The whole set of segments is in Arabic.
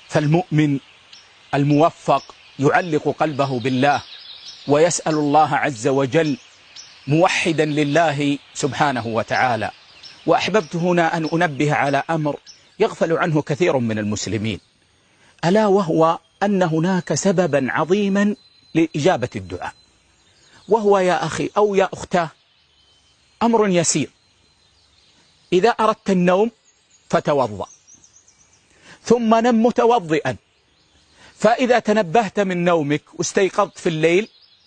فالمؤمن الموفق يعلق قلبه بالله ويسأل الله عز وجل موحدا لله سبحانه وتعالى. وأحببت هنا أن أنبه على أمر يغفل عنه كثير من المسلمين، ألا وهو أن هناك سببا عظيما لإجابة الدعاء، وهو يا أخي أو يا أختاه أمر يسير. إذا أردت النوم فتوضأ، ثم نم متوضئا، فإذا تنبهت من نومك واستيقظت في الليل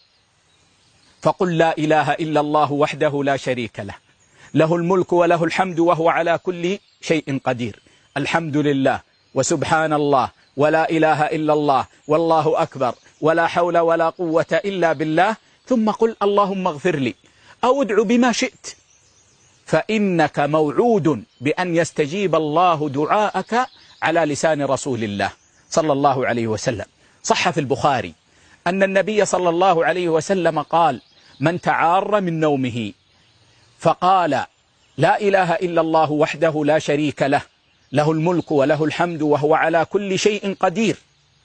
فقل لا إله إلا الله وحده لا شريك له، له الملك وله الحمد وهو على كل شيء قدير، الحمد لله وسبحان الله ولا إله إلا الله والله أكبر ولا حول ولا قوة إلا بالله، ثم قل اللهم اغفر لي، أو ادعو بما شئت، فإنك موعود بأن يستجيب الله دعاءك على لسان رسول الله صلى الله عليه وسلم. صح في البخاري أن النبي صلى الله عليه وسلم قال: من تعار من نومه فقال لا إله إلا الله وحده لا شريك له، له الملك وله الحمد وهو على كل شيء قدير،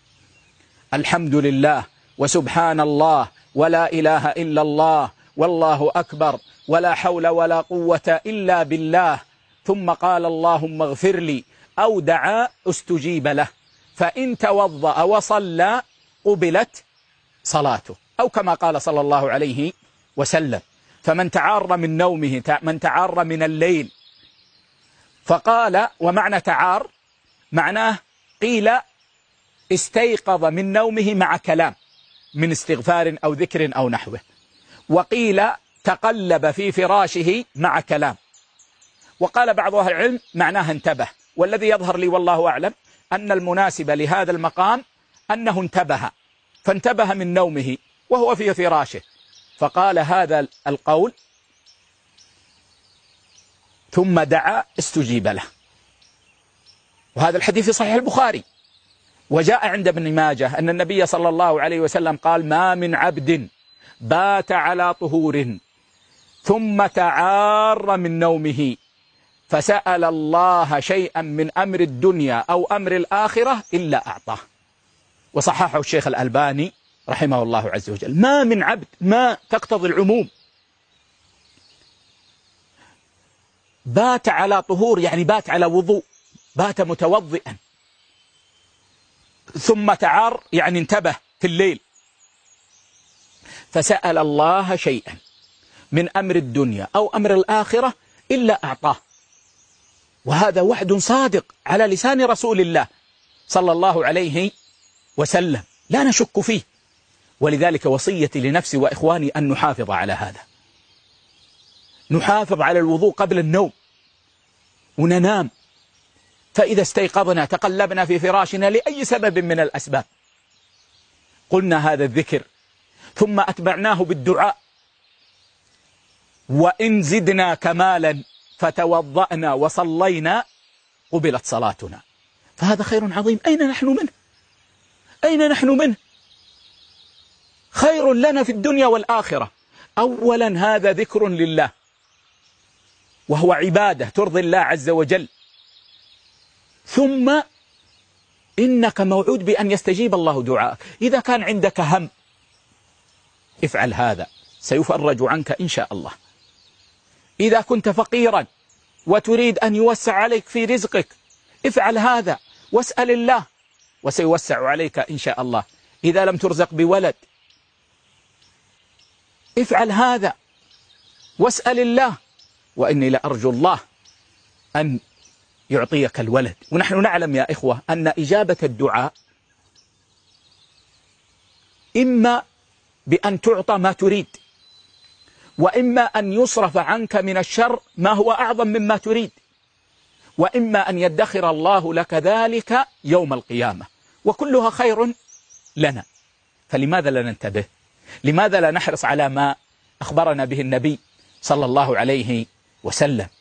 الحمد لله وسبحان الله ولا إله إلا الله والله أكبر ولا حول ولا قوة إلا بالله، ثم قال اللهم اغفر لي أو دعا استجيب له، فإن توضأ وصلى قبلت صلاته، أو كما قال صلى الله عليه وسلم. فمن تعار من نومه، من تعار من الليل فقال، ومعنى تعار معناه قيل استيقظ من نومه مع كلام من استغفار أو ذكر أو نحوه، وقيل تقلب في فراشه مع كلام، وقال بعض أهل العلم معناها انتبه. والذي يظهر لي والله أعلم أن المناسب لهذا المقام أنه انتبه، فانتبه من نومه وهو في فراشه فقال هذا القول ثم دعا استجيب له. وهذا الحديث في صحيح البخاري. وجاء عند ابن ماجه أن النبي صلى الله عليه وسلم قال: ما من عبد بات على طهور ثم تعار من نومه فسأل الله شيئا من أمر الدنيا أو أمر الآخرة إلا أعطاه. وصححه الشيخ الألباني رحمه الله عز وجل. ما من عبد، ما تقتضي العموم، بات على طهور يعني بات على وضوء، بات متوضئا، ثم تعار يعني انتبه في الليل، فسأل الله شيئا من أمر الدنيا أو أمر الآخرة إلا أعطاه. وهذا وعد صادق على لسان رسول الله صلى الله عليه وسلم، لا نشك فيه. ولذلك وصيتي لنفسي وإخواني أن نحافظ على هذا، نحافظ على الوضوء قبل النوم وننام، فإذا استيقظنا تقلبنا في فراشنا لأي سبب من الأسباب قلنا هذا الذكر، ثم أتبعناه بالدعاء، وإن زدنا كمالا فتوضأنا وصلينا قبلت صلاتنا. فهذا خير عظيم. أين نحن منه؟ أين نحن منه؟ خير لنا في الدنيا والآخرة. أولا هذا ذكر لله وهو عبادة ترضي الله عز وجل، ثم إنك موعود بأن يستجيب الله دعاءك. إذا كان عندك هم افعل هذا سيفرج عنك إن شاء الله. إذا كنت فقيرا وتريد أن يوسع عليك في رزقك افعل هذا واسأل الله وسيوسع عليك إن شاء الله. إذا لم ترزق بولد افعل هذا واسأل الله، وإني لأرجو الله أن يعطيك الولد. ونحن نعلم يا إخوة أن إجابة الدعاء إما بأن تعطى ما تريد، وإما أن يصرف عنك من الشر ما هو أعظم مما تريد، وإما أن يدخر الله لك ذلك يوم القيامة، وكلها خير لنا. فلماذا لا ننتبه؟ لماذا لا نحرص على ما أخبرنا به النبي صلى الله عليه وسلم؟